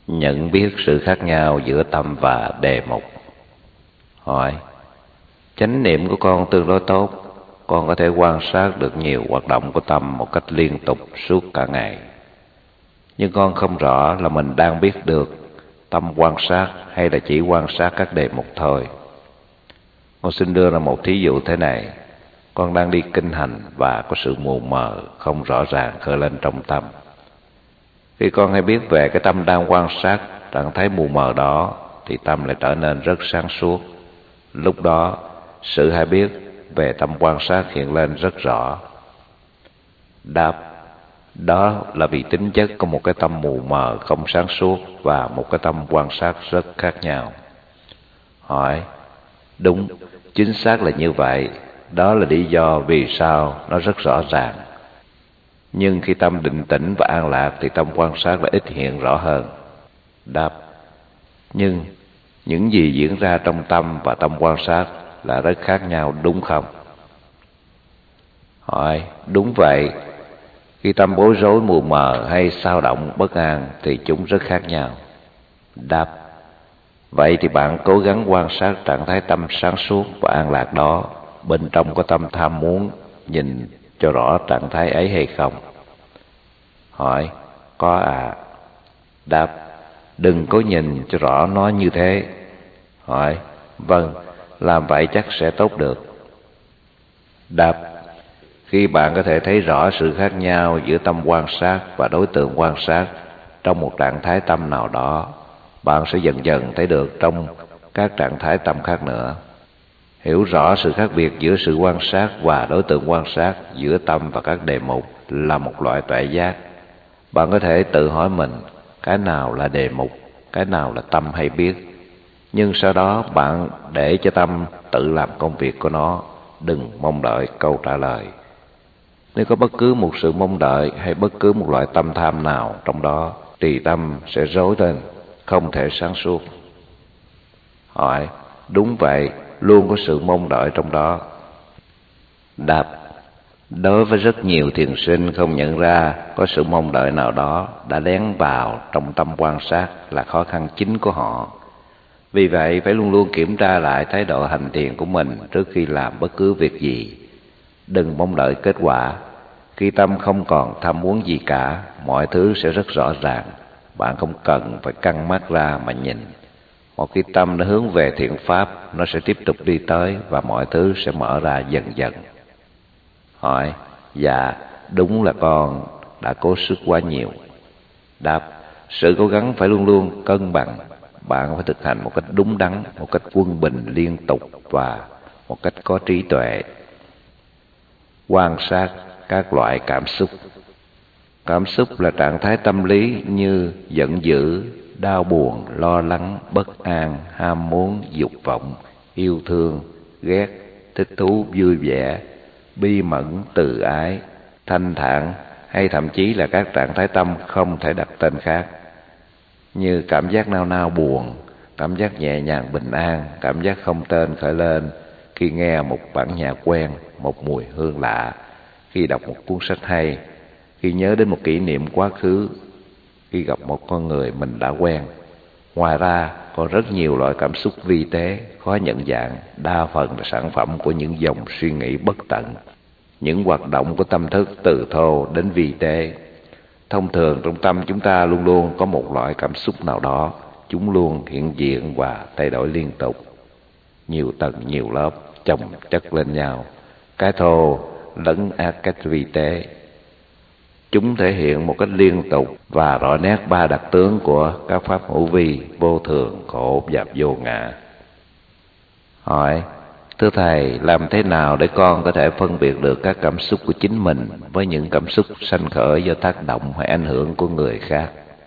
Nhận biết sự khác nhau giữa tâm và đề mục. Hỏi: chánh niệm của con tương đối tốt, con có thể quan sát được nhiều hoạt động của tâm một cách liên tục suốt cả ngày. Nhưng con không rõ là mình đang biết được tâm quan sát hay là chỉ quan sát các đề mục thôi. Con xin đưa ra một thí dụ thế này. Con đang đi kinh hành và có sự mù mờ không rõ ràng khởi lên trong tâm. Khi con hay biết về cái tâm đang quan sát trạng thái mù mờ đó thì tâm lại trở nên rất sáng suốt. Lúc đó sự hay biết về tâm quan sát hiện lên rất rõ. Đáp: đó là vì tính chất của một cái tâm mù mờ không sáng suốt và một cái tâm quan sát rất khác nhau. Hỏi: đúng, chính xác là như vậy. Đó là lý do vì sao nó rất rõ ràng. Nhưng khi tâm định tĩnh và an lạc thì tâm quan sát lại ít hiện rõ hơn. Đáp: nhưng những gì diễn ra trong tâm và tâm quan sát là rất khác nhau, đúng không? Hỏi: đúng vậy. Khi tâm bối rối, mù mờ hay xao động, bất an thì chúng rất khác nhau. Đáp: vậy thì bạn cố gắng quan sát trạng thái tâm sáng suốt và an lạc đó. Bên trong có tâm tham muốn nhìn cho rõ trạng thái ấy hay không? Hỏi: có ạ. Đáp: đừng cố nhìn cho rõ nó như thế. Hỏi: vâng, làm vậy chắc sẽ tốt được. Đáp: khi bạn có thể thấy rõ sự khác nhau giữa tâm quan sát và đối tượng quan sát trong một trạng thái tâm nào đó, bạn sẽ dần dần thấy được trong các trạng thái tâm khác nữa. Hiểu rõ sự khác biệt giữa sự quan sát và đối tượng quan sát, giữa tâm và các đề mục là một loại tuệ giác. Bạn có thể tự hỏi mình, cái nào là đề mục, cái nào là tâm hay biết. Nhưng sau đó bạn để cho tâm tự làm công việc của nó, đừng mong đợi câu trả lời. Nếu có bất cứ một sự mong đợi hay bất cứ một loại tâm tham nào trong đó thì tâm sẽ rối lên, không thể sáng suốt. Hỏi: đúng vậy, luôn có sự mong đợi trong đó. Đáp: đối với rất nhiều thiền sinh không nhận ra có sự mong đợi nào đó đã lén vào trong tâm quan sát là khó khăn chính của họ. Vì vậy phải luôn luôn kiểm tra lại thái độ hành thiền của mình trước khi làm bất cứ việc gì. Đừng mong đợi kết quả. Khi tâm không còn tham muốn gì cả, mọi thứ sẽ rất rõ ràng. Bạn không cần phải căng mắt ra mà nhìn. Một khi tâm đã hướng về thiện pháp, nó sẽ tiếp tục đi tới và mọi thứ sẽ mở ra dần dần. Hỏi: dạ, đúng là con đã cố sức quá nhiều. Đáp: sự cố gắng phải luôn luôn cân bằng. Bạn phải thực hành một cách đúng đắn, một cách quân bình liên tục và một cách có trí tuệ. Quan sát các loại cảm xúc. Cảm xúc là trạng thái tâm lý như giận dữ, đau buồn, lo lắng, bất an, ham muốn, dục vọng, yêu thương, ghét, thích thú, vui vẻ, bi mẫn, từ ái, thanh thản, hay thậm chí là các trạng thái tâm không thể đặt tên khác, như cảm giác nao nao buồn, cảm giác nhẹ nhàng bình an, cảm giác không tên khởi lên khi nghe một bản nhạc quen, một mùi hương lạ, khi đọc một cuốn sách hay, khi nhớ đến một kỷ niệm quá khứ, khi gặp một con người mình đã quen. Ngoài ra còn rất nhiều loại cảm xúc vi tế, khó nhận dạng, đa phần là sản phẩm của những dòng suy nghĩ bất tận, những hoạt động của tâm thức từ thô đến vi tế. Thông thường trong tâm chúng ta luôn luôn có một loại cảm xúc nào đó, chúng luôn hiện diện và thay đổi liên tục, nhiều tầng nhiều lớp chồng chất lên nhau, cái thô lấn át cách vi tế. Chúng thể hiện một cách liên tục và rõ nét ba đặc tướng của các pháp hữu vi, vô thường, khổ và vô ngã. Hỏi: thưa Thầy, làm thế nào để con có thể phân biệt được các cảm xúc của chính mình với những cảm xúc sanh khởi do tác động hay ảnh hưởng của người khác?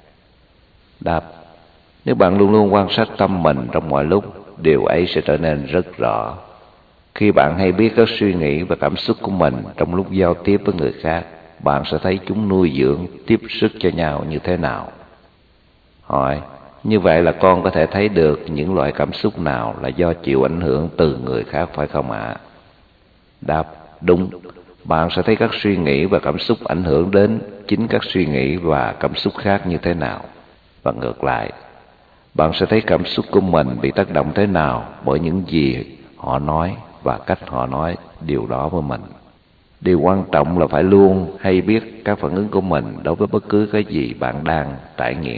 Đáp: nếu bạn luôn luôn quan sát tâm mình trong mọi lúc, điều ấy sẽ trở nên rất rõ. Khi bạn hay biết các suy nghĩ và cảm xúc của mình trong lúc giao tiếp với người khác, bạn sẽ thấy chúng nuôi dưỡng, tiếp sức cho nhau như thế nào. Hỏi: như vậy là con có thể thấy được những loại cảm xúc nào là do chịu ảnh hưởng từ người khác phải không ạ? Đáp: đúng. Bạn sẽ thấy các suy nghĩ và cảm xúc ảnh hưởng đến chính các suy nghĩ và cảm xúc khác như thế nào. Và ngược lại, bạn sẽ thấy cảm xúc của mình bị tác động thế nào bởi những gì họ nói và cách họ nói điều đó với mình. Điều quan trọng là phải luôn hay biết các phản ứng của mình đối với bất cứ cái gì bạn đang trải nghiệm.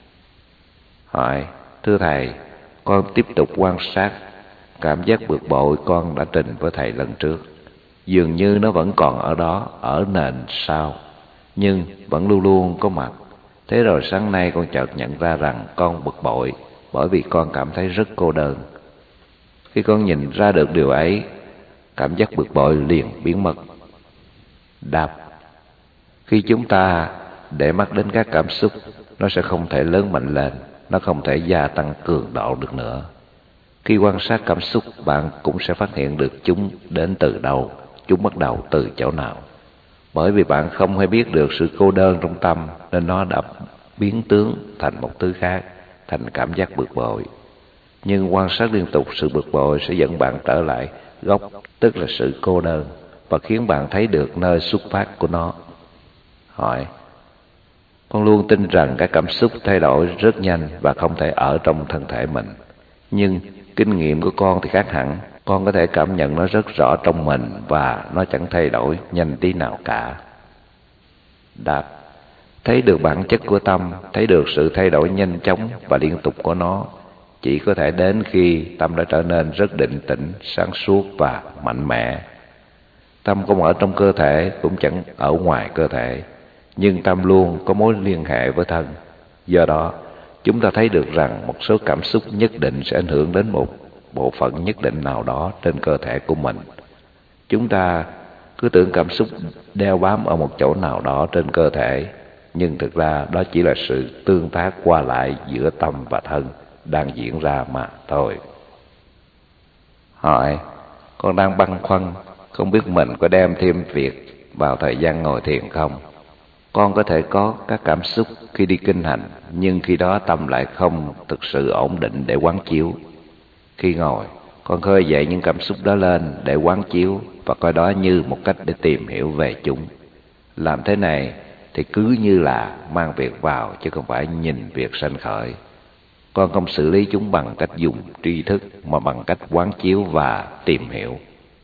Hỏi: thưa thầy, con tiếp tục quan sát cảm giác bực bội con đã trình với thầy lần trước. Dường như nó vẫn còn ở đó, ở nền sau, nhưng vẫn luôn luôn có mặt. Thế rồi sáng nay con chợt nhận ra rằng con bực bội bởi vì con cảm thấy rất cô đơn. Khi con nhìn ra được điều ấy, cảm giác bực bội liền biến mất. Đáp: khi chúng ta để mắt đến các cảm xúc, nó sẽ không thể lớn mạnh lên, nó không thể gia tăng cường độ được nữa. Khi quan sát cảm xúc, bạn cũng sẽ phát hiện được chúng đến từ đâu, chúng bắt đầu từ chỗ nào. Bởi vì bạn không hay biết được sự cô đơn trong tâm, nên nó đã biến tướng thành một thứ khác, thành cảm giác bực bội. Nhưng quan sát liên tục sự bực bội sẽ dẫn bạn trở lại gốc, tức là sự cô đơn, và khiến bạn thấy được nơi xuất phát của nó. Hỏi: con luôn tin rằng các cảm xúc thay đổi rất nhanh và không thể ở trong thân thể mình. Nhưng kinh nghiệm của con thì khác hẳn. Con có thể cảm nhận nó rất rõ trong mình và nó chẳng thay đổi nhanh tí nào cả. Đáp: thấy được bản chất của tâm, thấy được sự thay đổi nhanh chóng và liên tục của nó chỉ có thể đến khi tâm đã trở nên rất định tĩnh, sáng suốt và mạnh mẽ. Tâm không ở trong cơ thể, cũng chẳng ở ngoài cơ thể, nhưng tâm luôn có mối liên hệ với thân. Do đó, chúng ta thấy được rằng một số cảm xúc nhất định sẽ ảnh hưởng đến một bộ phận nhất định nào đó trên cơ thể của mình. Chúng ta cứ tưởng cảm xúc đeo bám ở một chỗ nào đó trên cơ thể, nhưng thực ra đó chỉ là sự tương tác qua lại giữa tâm và thân đang diễn ra mà thôi. Hỏi: con đang băn khoăn không biết mình có đem thêm việc vào thời gian ngồi thiền không. Con có thể có các cảm xúc khi đi kinh hành, nhưng khi đó tâm lại không thực sự ổn định để quán chiếu. Khi ngồi, con khơi dậy những cảm xúc đó lên để quán chiếu và coi đó như một cách để tìm hiểu về chúng. Làm thế này thì cứ như là mang việc vào chứ không phải nhìn việc sanh khởi. Con không xử lý chúng bằng cách dùng tri thức mà bằng cách quán chiếu và tìm hiểu.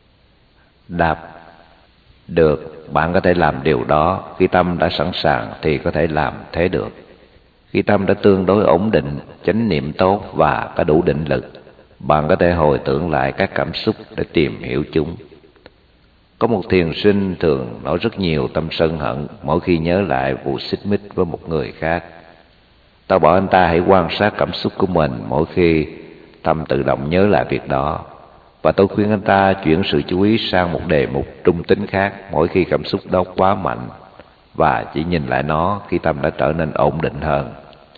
Đáp: được, bạn có thể làm điều đó. Khi tâm đã sẵn sàng thì có thể làm thế được. Khi tâm đã tương đối ổn định, chánh niệm tốt và có đủ định lực, bạn có thể hồi tưởng lại các cảm xúc để tìm hiểu chúng. Có một thiền sinh thường nói rất nhiều tâm sân hận mỗi khi nhớ lại vụ xích mích với một người khác. Tao bảo anh ta hãy quan sát cảm xúc của mình mỗi khi tâm tự động nhớ lại việc đó. Và tôi khuyên anh ta chuyển sự chú ý sang một đề mục trung tính khác mỗi khi cảm xúc đó quá mạnh, và chỉ nhìn lại nó khi tâm đã trở nên ổn định hơn.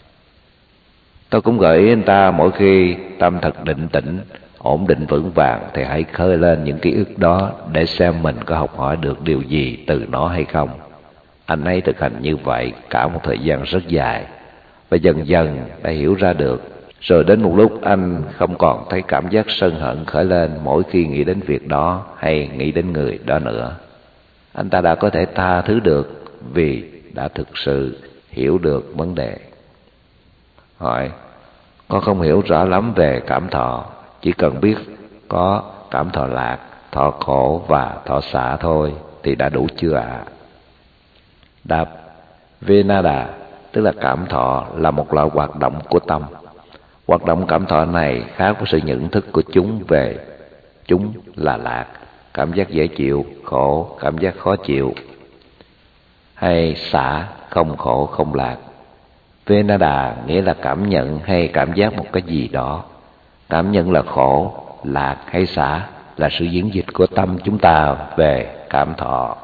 Tôi cũng gợi ý anh ta mỗi khi tâm thật định tĩnh, ổn định vững vàng thì hãy khơi lên những ký ức đó để xem mình có học hỏi được điều gì từ nó hay không. Anh ấy thực hành như vậy cả một thời gian rất dài và dần dần đã hiểu ra được. Rồi đến một lúc anh không còn thấy cảm giác sân hận khởi lên mỗi khi nghĩ đến việc đó hay nghĩ đến người đó nữa. Anh ta đã có thể tha thứ được vì đã thực sự hiểu được vấn đề. Hỏi: con không hiểu rõ lắm về cảm thọ, chỉ cần biết có cảm thọ lạc, thọ khổ và thọ xả thôi thì đã đủ chưa ạ? Đáp: Venada, tức là cảm thọ, là một loại hoạt động của tâm. Hoạt động cảm thọ này khác với sự nhận thức của chúng về chúng là lạc, cảm giác dễ chịu, khổ, cảm giác khó chịu, hay xả, không khổ, không lạc. Venada nghĩa là cảm nhận hay cảm giác một cái gì đó. Cảm nhận là khổ, lạc hay xả là sự diễn dịch của tâm chúng ta về cảm thọ.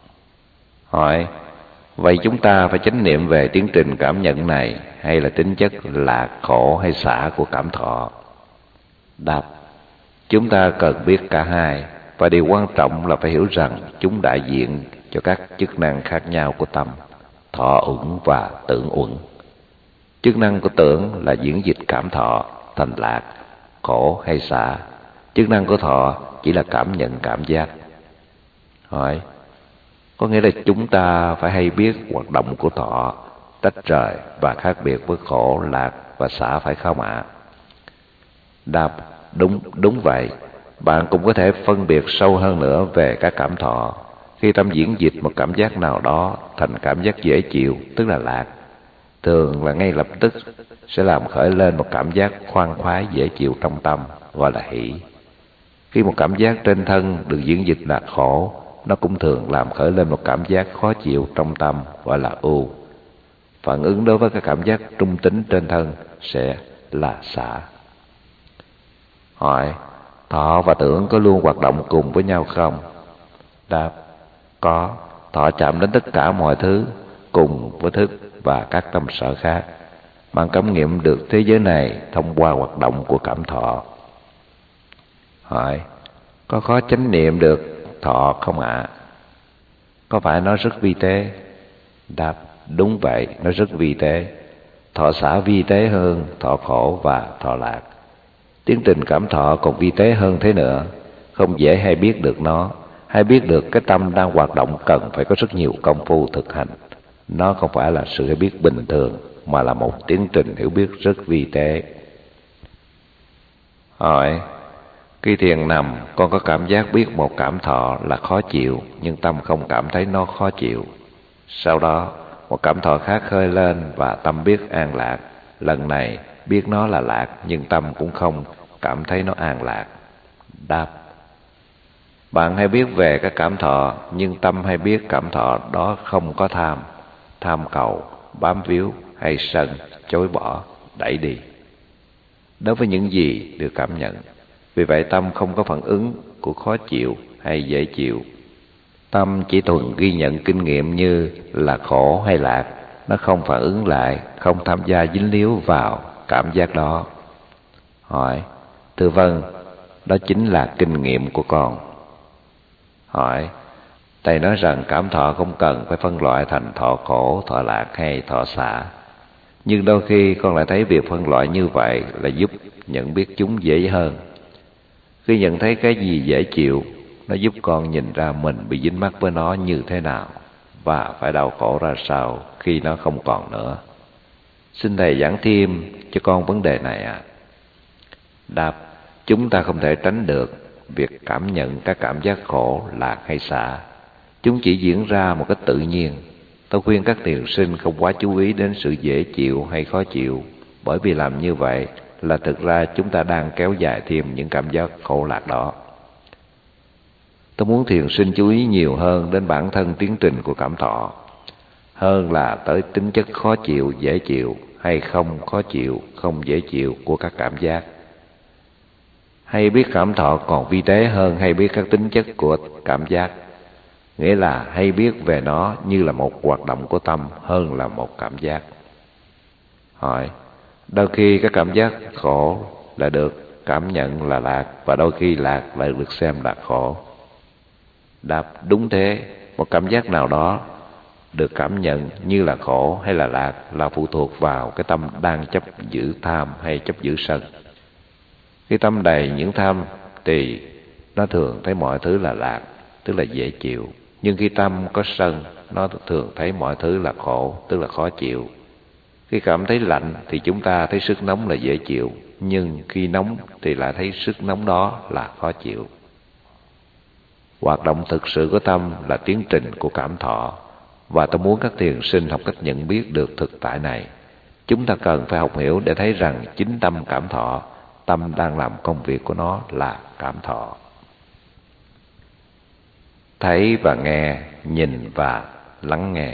Hỏi: vậy chúng ta phải chánh niệm về tiến trình cảm nhận này hay là tính chất lạc, khổ hay xả của cảm thọ? Đáp: chúng ta cần biết cả hai, và điều quan trọng là phải hiểu rằng chúng đại diện cho các chức năng khác nhau của tâm, thọ uẩn và tưởng uẩn. Chức năng của tưởng là diễn dịch cảm thọ thành lạc, khổ hay xả. Chức năng của thọ chỉ là cảm nhận cảm giác. Hỏi: có nghĩa là chúng ta phải hay biết hoạt động của thọ, tách rời và khác biệt với khổ, lạc và xả, phải không ạ? Đáp: đúng vậy. Bạn cũng có thể phân biệt sâu hơn nữa về các cảm thọ. Khi tâm diễn dịch một cảm giác nào đó thành cảm giác dễ chịu, tức là lạc, thường là ngay lập tức sẽ làm khởi lên một cảm giác khoan khoái dễ chịu trong tâm, gọi là hỷ. Khi một cảm giác trên thân được diễn dịch là khổ, nó cũng thường làm khởi lên một cảm giác khó chịu trong tâm, gọi là ưu. Phản ứng đối với các cảm giác trung tính trên thân sẽ là xả. Hỏi: thọ và tưởng có luôn hoạt động cùng với nhau không? Đáp: có. Thọ chạm đến tất cả mọi thứ cùng với thức và các tâm sở khác. Bạn cảm nghiệm được thế giới này thông qua hoạt động của cảm thọ. Hỏi: có khó chánh niệm được thọ không ạ? Có phải nó rất vi tế? Đáp: đúng vậy, nó rất vi tế. Thọ xả vi tế hơn thọ khổ và thọ lạc. Tiến trình cảm thọ còn vi tế hơn thế nữa. Không dễ hay biết được nó. Hay biết được cái tâm đang hoạt động cần phải có rất nhiều công phu thực hành. Nó không phải là sự hiểu biết bình thường, mà là một tiến trình hiểu biết rất vi tế. Hỏi: khi thiền nằm, con có cảm giác biết một cảm thọ là khó chịu, nhưng tâm không cảm thấy nó khó chịu. Sau đó, một cảm thọ khác khơi lên và tâm biết an lạc. Lần này, biết nó là lạc, nhưng tâm cũng không cảm thấy nó an lạc. Đáp: bạn hay biết về các cảm thọ, nhưng tâm hay biết cảm thọ đó không có tham cầu, bám víu hay sân, chối bỏ, đẩy đi đối với những gì được cảm nhận. Vì vậy tâm không có phản ứng của khó chịu hay dễ chịu. Tâm chỉ thuần ghi nhận kinh nghiệm như là khổ hay lạc. Nó không phản ứng lại, không tham gia dính líu vào cảm giác đó. Hỏi: thưa vâng, đó chính là kinh nghiệm của con. Hỏi: thầy nói rằng cảm thọ không cần phải phân loại thành thọ khổ, thọ lạc hay thọ xả. Nhưng đôi khi con lại thấy việc phân loại như vậy là giúp nhận biết chúng dễ hơn. Khi nhận thấy cái gì dễ chịu, nó giúp con nhìn ra mình bị dính mắc với nó như thế nào và phải đau khổ ra sao khi nó không còn nữa. Xin thầy giảng thêm cho con vấn đề này ạ. Đáp: chúng ta không thể tránh được việc cảm nhận các cảm giác khổ, lạc hay xả. Chúng chỉ diễn ra một cách tự nhiên. Tôi khuyên các thiền sinh không quá chú ý đến sự dễ chịu hay khó chịu, bởi vì làm như vậy là thực ra chúng ta đang kéo dài thêm những cảm giác khổ lạc đó. Tôi muốn thiền sinh chú ý nhiều hơn đến bản thân tiến trình của cảm thọ, hơn là tới tính chất khó chịu, dễ chịu hay không khó chịu, không dễ chịu của các cảm giác. Hay biết cảm thọ còn vi tế hơn hay biết các tính chất của cảm giác, nghĩa là hay biết về nó như là một hoạt động của tâm hơn là một cảm giác. Hỏi: đôi khi các cảm giác khổ lại được cảm nhận là lạc, và đôi khi lạc lại được xem là khổ. Đáp: đúng thế. Một cảm giác nào đó được cảm nhận như là khổ hay là lạc là phụ thuộc vào cái tâm đang chấp giữ tham hay chấp giữ sân. Khi tâm đầy những tham thì nó thường thấy mọi thứ là lạc, tức là dễ chịu. Nhưng khi tâm có sân, nó thường thấy mọi thứ là khổ, tức là khó chịu. Khi cảm thấy lạnh thì chúng ta thấy sức nóng là dễ chịu, nhưng khi nóng thì lại thấy sức nóng đó là khó chịu. Hoạt động thực sự của tâm là tiến trình của cảm thọ, và tôi muốn các thiền sinh học cách nhận biết được thực tại này. Chúng ta cần phải học hiểu để thấy rằng chính tâm cảm thọ, tâm đang làm công việc của nó là cảm thọ. Thấy và nghe, nhìn và lắng nghe.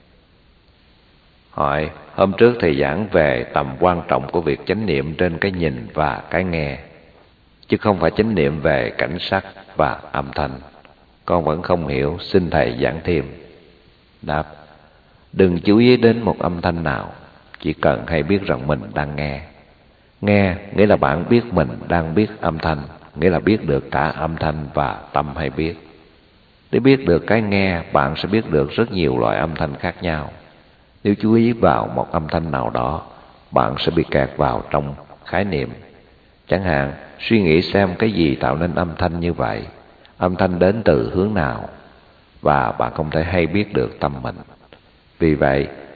Hỏi: hôm trước thầy giảng về tầm quan trọng của việc chánh niệm trên cái nhìn và cái nghe, chứ không phải chánh niệm về cảnh sắc và âm thanh. Con vẫn không hiểu, xin thầy giảng thêm. Đáp: đừng chú ý đến một âm thanh nào, chỉ cần hay biết rằng mình đang nghe. Nghe nghĩa là bạn biết mình đang biết âm thanh, nghĩa là biết được cả âm thanh và tâm hay biết. Để biết được cái nghe, bạn sẽ biết được rất nhiều loại âm thanh khác nhau. Nếu chú ý vào một âm thanh nào đó, bạn sẽ bị kẹt vào trong khái niệm. Chẳng hạn, suy nghĩ xem cái gì tạo nên âm thanh như vậy, âm thanh đến từ hướng nào, và bạn không thể hay biết được tâm mình. Vì vậy,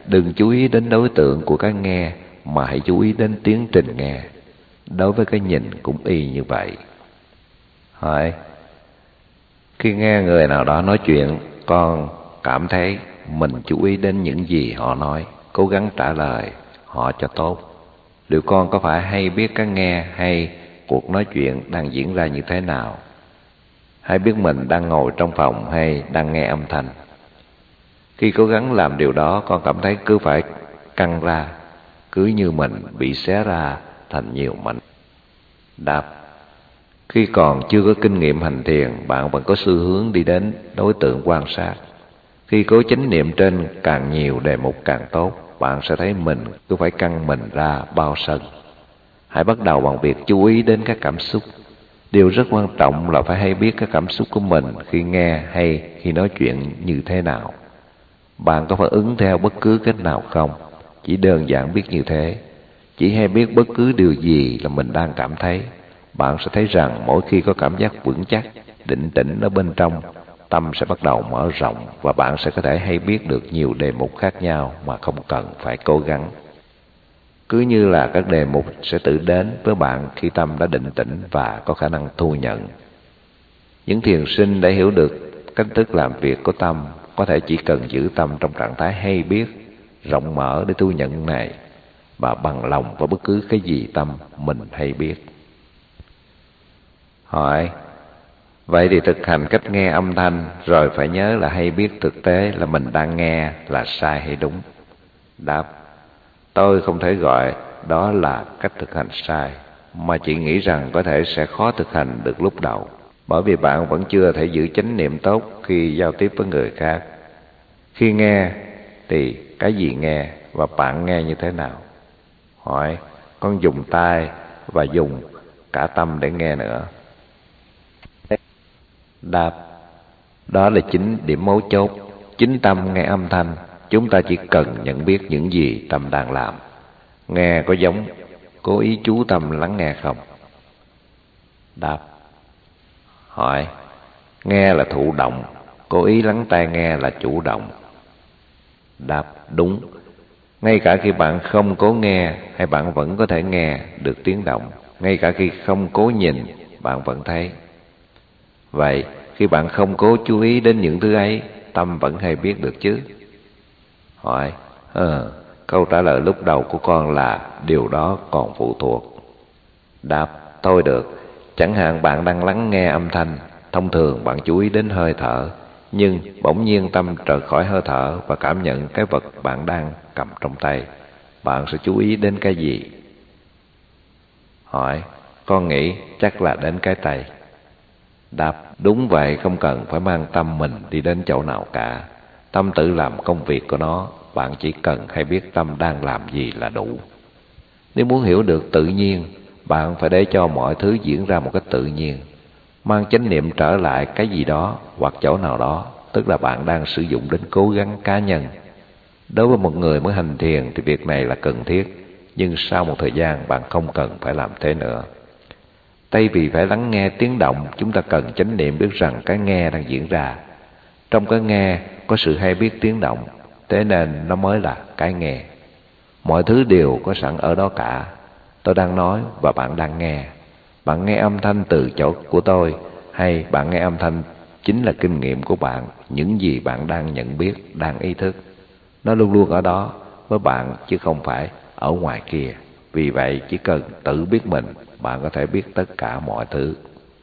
đừng chú ý đến đối tượng của cái nghe, mà hãy chú ý đến tiến trình nghe. Đối với cái nhìn cũng y như vậy. Hỏi: khi nghe người nào đó nói chuyện, con cảm thấy mình chú ý đến những gì họ nói, cố gắng trả lời họ cho tốt. Liệu con có phải hay biết cái nghe hay cuộc nói chuyện đang diễn ra như thế nào? Hay biết mình đang ngồi trong phòng hay đang nghe âm thanh? Khi cố gắng làm điều đó, con cảm thấy cứ phải căng ra, cứ như mình bị xé ra thành nhiều mảnh. Đáp: khi còn chưa có kinh nghiệm hành thiền, bạn vẫn có xu hướng đi đến đối tượng quan sát. Khi cố chánh niệm trên càng nhiều đề mục càng tốt, bạn sẽ thấy mình cứ phải căng mình ra bao sân. Hãy bắt đầu bằng việc chú ý đến các cảm xúc. Điều rất quan trọng là phải hay biết các cảm xúc của mình khi nghe hay khi nói chuyện như thế nào. Bạn có phản ứng theo bất cứ cách nào không? Chỉ đơn giản biết như thế. Chỉ hay biết bất cứ điều gì là mình đang cảm thấy. Bạn sẽ thấy rằng mỗi khi có cảm giác vững chắc, định tĩnh ở bên trong, tâm sẽ bắt đầu mở rộng và bạn sẽ có thể hay biết được nhiều đề mục khác nhau mà không cần phải cố gắng. Cứ như là các đề mục sẽ tự đến với bạn khi tâm đã định tĩnh và có khả năng thu nhận. Những thiền sinh đã hiểu được cách thức làm việc của tâm có thể chỉ cần giữ tâm trong trạng thái hay biết, rộng mở để thu nhận này và bằng lòng với bất cứ cái gì tâm mình hay biết. Hỏi: vậy thì thực hành cách nghe âm thanh rồi phải nhớ là hay biết thực tế là mình đang nghe là sai hay đúng? Đáp: tôi không thể gọi đó là cách thực hành sai, mà chỉ nghĩ rằng có thể sẽ khó thực hành được lúc đầu, bởi vì bạn vẫn chưa thể giữ chánh niệm tốt khi giao tiếp với người khác. Khi nghe thì cái gì nghe và bạn nghe như thế nào? Hỏi: con dùng tai và dùng cả tâm để nghe nữa. Đáp: đó là chính điểm mấu chốt. Chính tâm nghe âm thanh, chúng ta chỉ cần nhận biết những gì tâm đang làm. Nghe có giống cố ý chú tâm lắng nghe không? Đáp: hỏi: nghe là thụ động, cố ý lắng tai nghe là chủ động. Đáp: đúng. Ngay cả khi bạn không cố nghe, hay bạn vẫn có thể nghe được tiếng động. Ngay cả khi không cố nhìn, bạn vẫn thấy. Vậy, khi bạn không cố chú ý đến những thứ ấy, tâm vẫn hay biết được chứ? Hỏi: câu trả lời lúc đầu của con là điều đó còn phụ thuộc. Đáp: thôi được. Chẳng hạn bạn đang lắng nghe âm thanh, thông thường bạn chú ý đến hơi thở, nhưng bỗng nhiên tâm rời khỏi hơi thở và cảm nhận cái vật bạn đang cầm trong tay. Bạn sẽ chú ý đến cái gì? Hỏi: con nghĩ chắc là đến cái tay. Đáp: đúng vậy, không cần phải mang tâm mình đi đến chỗ nào cả. Tâm tự làm công việc của nó, bạn chỉ cần hay biết tâm đang làm gì là đủ. Nếu muốn hiểu được tự nhiên, bạn phải để cho mọi thứ diễn ra một cách tự nhiên. Mang chánh niệm trở lại cái gì đó hoặc chỗ nào đó, tức là bạn đang sử dụng đến cố gắng cá nhân. Đối với một người mới hành thiền thì việc này là cần thiết, nhưng sau một thời gian bạn không cần phải làm thế nữa. Thay vì phải lắng nghe tiếng động, chúng ta cần chánh niệm biết rằng cái nghe đang diễn ra. Trong cái nghe có sự hay biết tiếng động, thế nên nó mới là cái nghe. Mọi thứ đều có sẵn ở đó cả. Tôi đang nói và bạn đang nghe. Bạn nghe âm thanh từ chỗ của tôi, hay bạn nghe âm thanh chính là kinh nghiệm của bạn, những gì bạn đang nhận biết, đang ý thức. Nó luôn luôn ở đó với bạn chứ không phải ở ngoài kia. Vì vậy chỉ cần tự biết mình, bạn có thể biết tất cả mọi thứ.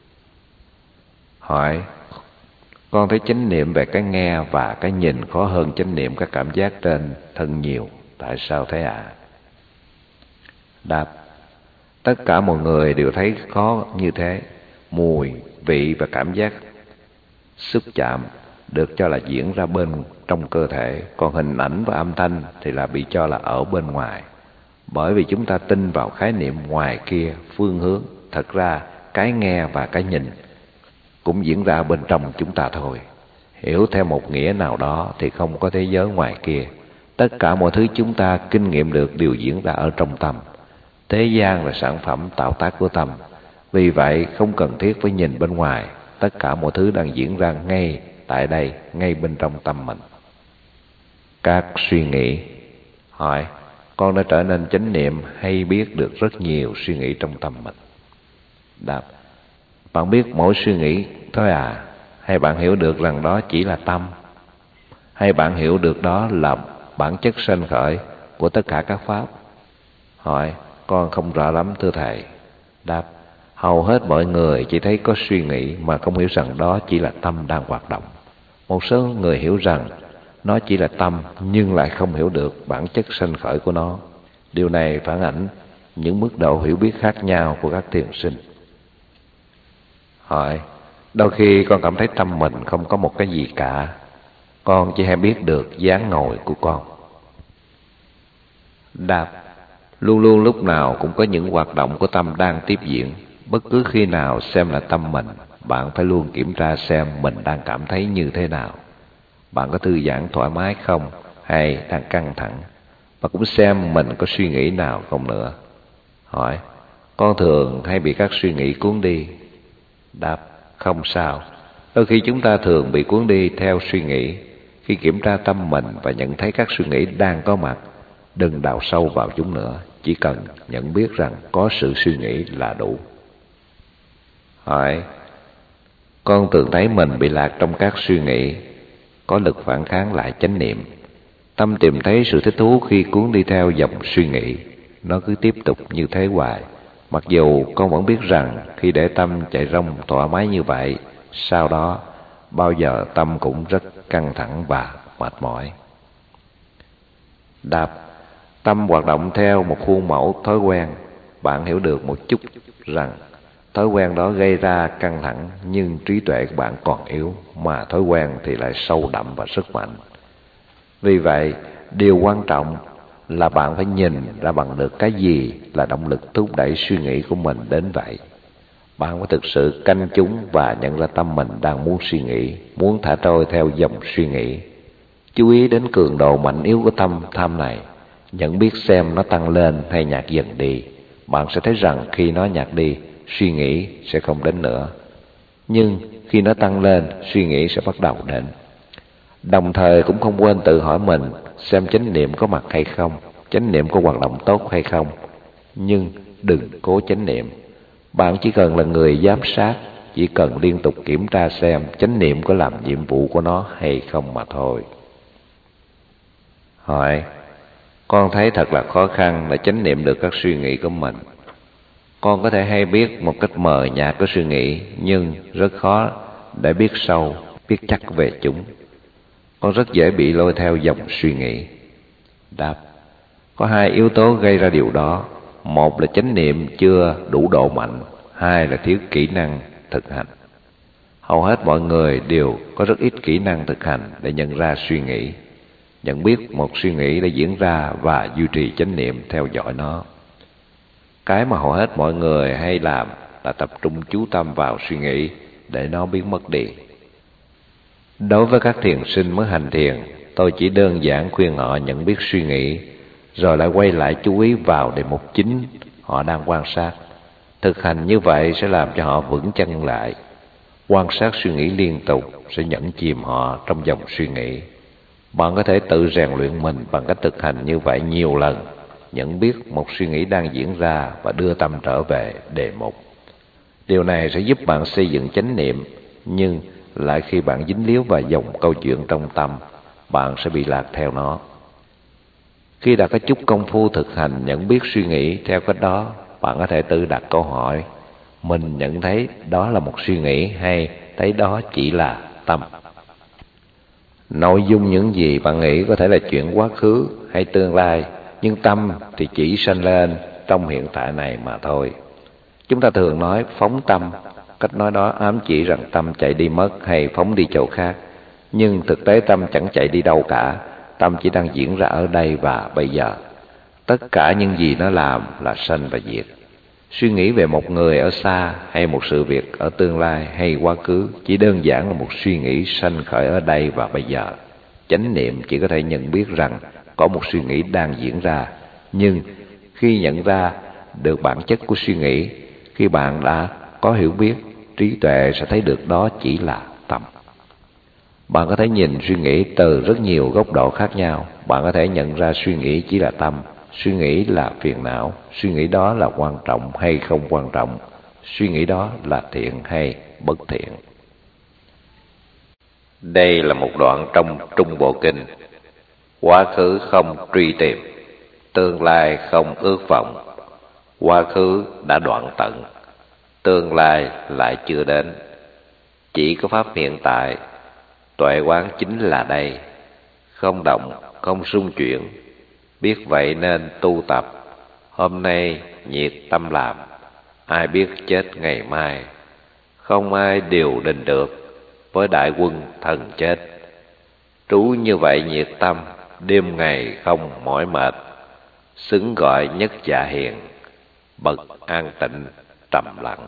Hỏi: con thấy chánh niệm về cái nghe và cái nhìn khó hơn chánh niệm các cảm giác trên thân nhiều. Tại sao thế ạ? Đáp: tất cả mọi người đều thấy khó như thế. Mùi, vị và cảm giác xúc chạm được cho là diễn ra bên trong cơ thể, còn hình ảnh và âm thanh thì là bị cho là ở bên ngoài. Bởi vì chúng ta tin vào khái niệm ngoài kia, phương hướng. Thật ra cái nghe và cái nhìn cũng diễn ra bên trong chúng ta thôi. Hiểu theo một nghĩa nào đó thì không có thế giới ngoài kia. Tất cả mọi thứ chúng ta kinh nghiệm được đều diễn ra ở trong tâm. Thế gian là sản phẩm tạo tác của tâm. Vì vậy không cần thiết phải nhìn bên ngoài. Tất cả mọi thứ đang diễn ra ngay tại đây, ngay bên trong tâm mình. Các suy nghĩ. Hỏi: con đã trở nên chánh niệm hay biết được rất nhiều suy nghĩ trong tâm mình? Đáp: bạn biết mỗi suy nghĩ thôi à? Hay bạn hiểu được rằng đó chỉ là tâm? Hay bạn hiểu được đó là bản chất sanh khởi của tất cả các pháp? Hỏi: con không rõ lắm thưa thầy. Đáp: hầu hết mọi người chỉ thấy có suy nghĩ mà không hiểu rằng đó chỉ là tâm đang hoạt động. Một số người hiểu rằng nó chỉ là tâm nhưng lại không hiểu được bản chất sanh khởi của nó. Điều này phản ảnh những mức độ hiểu biết khác nhau của các thiền sinh. Hỏi: đôi khi con cảm thấy tâm mình không có một cái gì cả, con chỉ hay biết được dáng ngồi của con. Đáp: luôn luôn lúc nào cũng có những hoạt động của tâm đang tiếp diễn. Bất cứ khi nào xem là tâm mình, bạn phải luôn kiểm tra xem mình đang cảm thấy như thế nào. Bạn có thư giãn thoải mái không, hay đang căng thẳng? Và cũng xem mình có suy nghĩ nào không nữa. Hỏi: con thường hay bị các suy nghĩ cuốn đi? Đáp: không sao. Đôi khi chúng ta thường bị cuốn đi theo suy nghĩ. Khi kiểm tra tâm mình và nhận thấy các suy nghĩ đang có mặt, đừng đào sâu vào chúng nữa, chỉ cần nhận biết rằng có sự suy nghĩ là đủ. Hỏi: con thường thấy mình bị lạc trong các suy nghĩ, có lực phản kháng lại chánh niệm. Tâm tìm thấy sự thích thú khi cuốn đi theo dòng suy nghĩ. Nó cứ tiếp tục như thế hoài. Mặc dù con vẫn biết rằng khi để tâm chạy rông thoải mái như vậy, sau đó bao giờ tâm cũng rất căng thẳng và mệt mỏi. Đáp: tâm hoạt động theo một khuôn mẫu thói quen. Bạn hiểu được một chút rằng thói quen đó gây ra căng thẳng, nhưng trí tuệ của bạn còn yếu, mà thói quen thì lại sâu đậm và sức mạnh. Vì vậy, điều quan trọng là bạn phải nhìn ra bằng được cái gì là động lực thúc đẩy suy nghĩ của mình đến vậy. Bạn phải thực sự canh chúng và nhận ra tâm mình đang muốn suy nghĩ, muốn thả trôi theo dòng suy nghĩ. Chú ý đến cường độ mạnh yếu của tâm tham này, nhận biết xem nó tăng lên hay nhạt dần đi. Bạn sẽ thấy rằng khi nó nhạt đi, suy nghĩ sẽ không đến nữa. Nhưng khi nó tăng lên, suy nghĩ sẽ bắt đầu đến. Đồng thời cũng không quên tự hỏi mình xem chánh niệm có mặt hay không, chánh niệm có hoạt động tốt hay không. Nhưng đừng cố chánh niệm. Bạn chỉ cần là người giám sát, chỉ cần liên tục kiểm tra xem chánh niệm có làm nhiệm vụ của nó hay không mà thôi. Hỏi: con thấy thật là khó khăn để chánh niệm được các suy nghĩ của mình. Con có thể hay biết một cách mờ nhạt của suy nghĩ, nhưng rất khó để biết sâu, biết chắc về chúng. Con rất dễ bị lôi theo dòng suy nghĩ. Đáp: có hai yếu tố gây ra điều đó. Một là chánh niệm chưa đủ độ mạnh, hai là thiếu kỹ năng thực hành. Hầu hết mọi người đều có rất ít kỹ năng thực hành để nhận ra suy nghĩ, nhận biết một suy nghĩ đã diễn ra và duy trì chánh niệm theo dõi nó. Cái mà hầu hết mọi người hay làm là tập trung chú tâm vào suy nghĩ để nó biến mất đi. Đối với các thiền sinh mới hành thiền, tôi chỉ đơn giản khuyên họ nhận biết suy nghĩ, rồi lại quay lại chú ý vào đề mục chính họ đang quan sát. Thực hành như vậy sẽ làm cho họ vững chân lại. Quan sát suy nghĩ liên tục sẽ nhẫn chìm họ trong dòng suy nghĩ. Bạn có thể tự rèn luyện mình bằng cách thực hành như vậy nhiều lần, nhận biết một suy nghĩ đang diễn ra và đưa tâm trở về đề mục. Điều này sẽ giúp bạn xây dựng chánh niệm, nhưng lại khi bạn dính líu vào dòng câu chuyện trong tâm, bạn sẽ bị lạc theo nó. Khi đã có chút công phu thực hành nhận biết suy nghĩ theo cách đó, bạn có thể tự đặt câu hỏi: mình nhận thấy đó là một suy nghĩ hay thấy đó chỉ là tâm? Nội dung những gì bạn nghĩ có thể là chuyện quá khứ hay tương lai, nhưng tâm thì chỉ sanh lên trong hiện tại này mà thôi. Chúng ta thường nói phóng tâm, cách nói đó ám chỉ rằng tâm chạy đi mất hay phóng đi chỗ khác. Nhưng thực tế tâm chẳng chạy đi đâu cả, tâm chỉ đang diễn ra ở đây và bây giờ. Tất cả những gì nó làm là sanh và diệt. Suy nghĩ về một người ở xa hay một sự việc ở tương lai hay quá khứ chỉ đơn giản là một suy nghĩ sanh khởi ở đây và bây giờ. Chánh niệm chỉ có thể nhận biết rằng có một suy nghĩ đang diễn ra, nhưng khi nhận ra được bản chất của suy nghĩ, khi bạn đã có hiểu biết, trí tuệ sẽ thấy được đó chỉ là tâm. Bạn có thể nhìn suy nghĩ từ rất nhiều góc độ khác nhau. Bạn có thể nhận ra suy nghĩ chỉ là tâm, suy nghĩ là phiền não, suy nghĩ đó là quan trọng hay không quan trọng, suy nghĩ đó là thiện hay bất thiện. Đây là một đoạn trong Trung Bộ Kinh. Quá khứ không truy tìm, tương lai không ước vọng. Quá khứ đã đoạn tận, tương lai lại chưa đến. Chỉ có pháp hiện tại, tuệ quán chính là đây. Không động, không xung chuyển, biết vậy nên tu tập. Hôm nay nhiệt tâm làm, ai biết chết ngày mai. Không ai điều định được với đại quân thần chết. Trú như vậy nhiệt tâm, đêm ngày không mỏi mệt. Xứng gọi nhất dạ hiền, bậc an tịnh trầm lặng.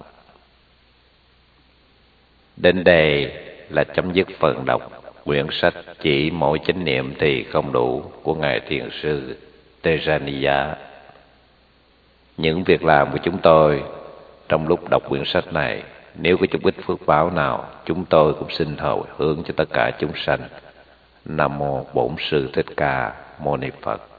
Đến đây là chấm dứt phần đọc quyển sách Chỉ Mỗi Chánh Niệm Thì Không Đủ của Ngài Thiền sư Tejaniya. Những việc làm của chúng tôi trong lúc đọc quyển sách này, nếu có chút ít phước báo nào, chúng tôi cũng xin hồi hướng cho tất cả chúng sanh. Nam mô Bổn Sư Thích Ca Mâu Ni Phật.